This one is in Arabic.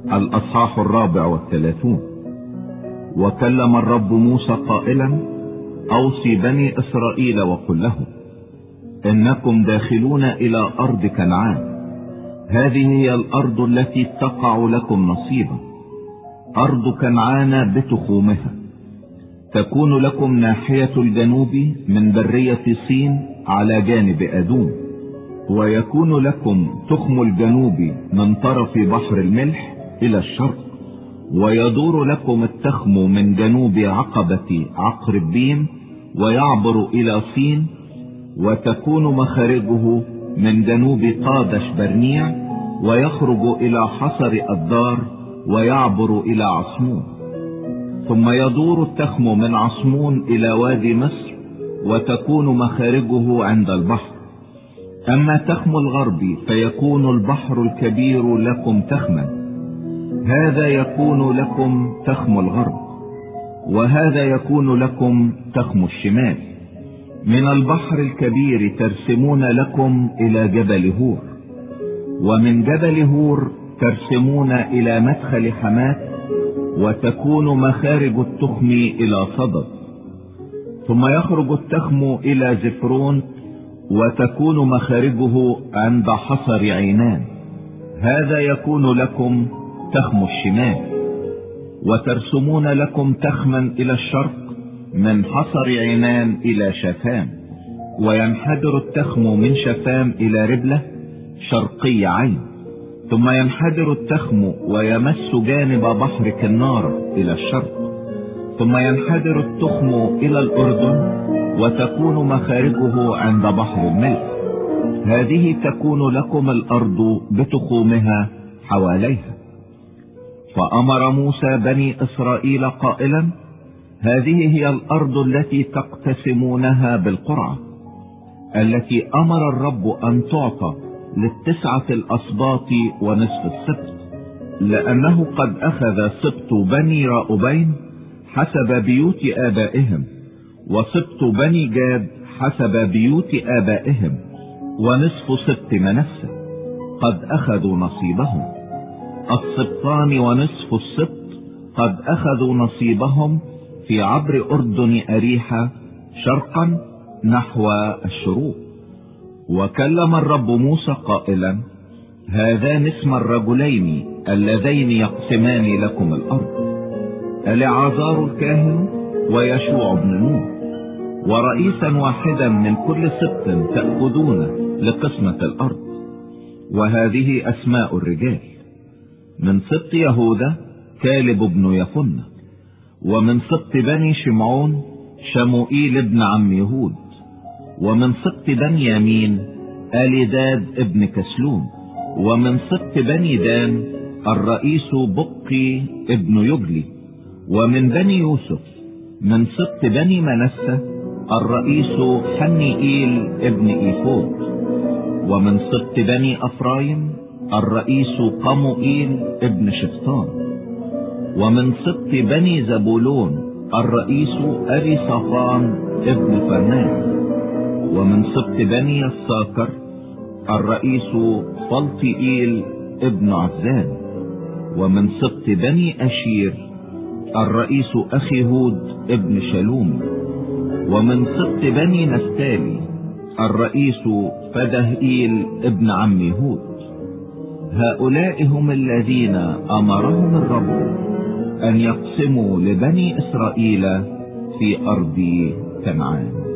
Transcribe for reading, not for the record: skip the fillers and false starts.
الأصحاح 34. وكلم الرب موسى قائلا: أوصي بني إسرائيل وقل لهم: إنكم داخلون إلى أرض كنعان، هذه هي الأرض التي تقع لكم نصيبا، أرض كنعان بتخومها، تكون لكم ناحية الجنوب من برية صين على جانب أدوم، ويكون لكم تخم الجنوب من طرف بحر الملح إلى الشرق، ويدور لكم التخم من جنوب عقبة عقربين ويعبر إلى صين، وتكون مخارجه من جنوب قادش برنيع ويخرج إلى حصر الدار ويعبر إلى عصمون، ثم يدور التخم من عصمون إلى وادي مصر وتكون مخارجه عند البحر. أما تخم الغرب فيكون البحر الكبير لكم تخما، هذا يكون لكم تخم الغرب، وهذا يكون لكم تخم الشمال. من البحر الكبير ترسمون لكم إلى جبل هور، ومن جبل هور ترسمون إلى مدخل حمات، وتكون مخارج التخم إلى صدد، ثم يخرج التخم إلى زفرون وتكون مخارجه عند حصر عينان، هذا يكون لكم تخم الشمال. وترسمون لكم تخما إلى الشرق من حصر عينان إلى شفام، وينحدر التخم من شفام إلى ربلة شرقي عين، ثم ينحدر التخم ويمس جانب بحر كنارة إلى الشرق، ثم ينحدر التخم إلى الأردن وتكون مخارجه عند بحر الملح، هذه تكون لكم الأرض بتخومها حواليها. فأمر موسى بني إسرائيل قائلا: هذه هي الأرض التي تقتسمونها بالقرعة، التي أمر الرب أن تعطى للتسعة الأسباط ونصف السبت، لأنه قد أخذ سبط بني راؤبين حسب بيوت آبائهم، وسبط بني جاد حسب بيوت آبائهم، ونصف سبط منسى قد أخذوا نصيبهم. السبطان ونصف السبط قد أخذوا نصيبهم في عبر أردن أريحة شرقا نحو الشروق. وكلم الرب موسى قائلا: هذان اسم الرجلين اللذين يقسمان لكم الأرض، العازار الكاهن ويشوع بن نون، ورئيسا واحدا من كل سبط تأخذون لقسمة الأرض. وهذه أسماء الرجال: من سبط يهوذا كالب بن يفنة، ومن سبط بني شمعون شموئيل ابن عم يهود، ومن سبط بنيامين آليداد ابن كسلون، ومن سبط بني دان الرئيس بقي ابن يجلي، ومن بني يوسف من سبط بني منسى الرئيس حنيئيل ابن إيفود، ومن سبط بني أفرايم الرئيس قموئيل ابن شفطان، ومن سبط بني زبولون الرئيس أبي صفان ابن فرناس، ومن سبط بني الساكر الرئيس فلطئيل ابن عزان، ومن سبط بني أشير الرئيس أخيهود ابن شلوم، ومن سبط بني نفتالي الرئيس فدهئيل ابن عم يهود. هؤلاء هم الذين أمرهم الرب أن يقسموا لبني إسرائيل في أرض كنعان.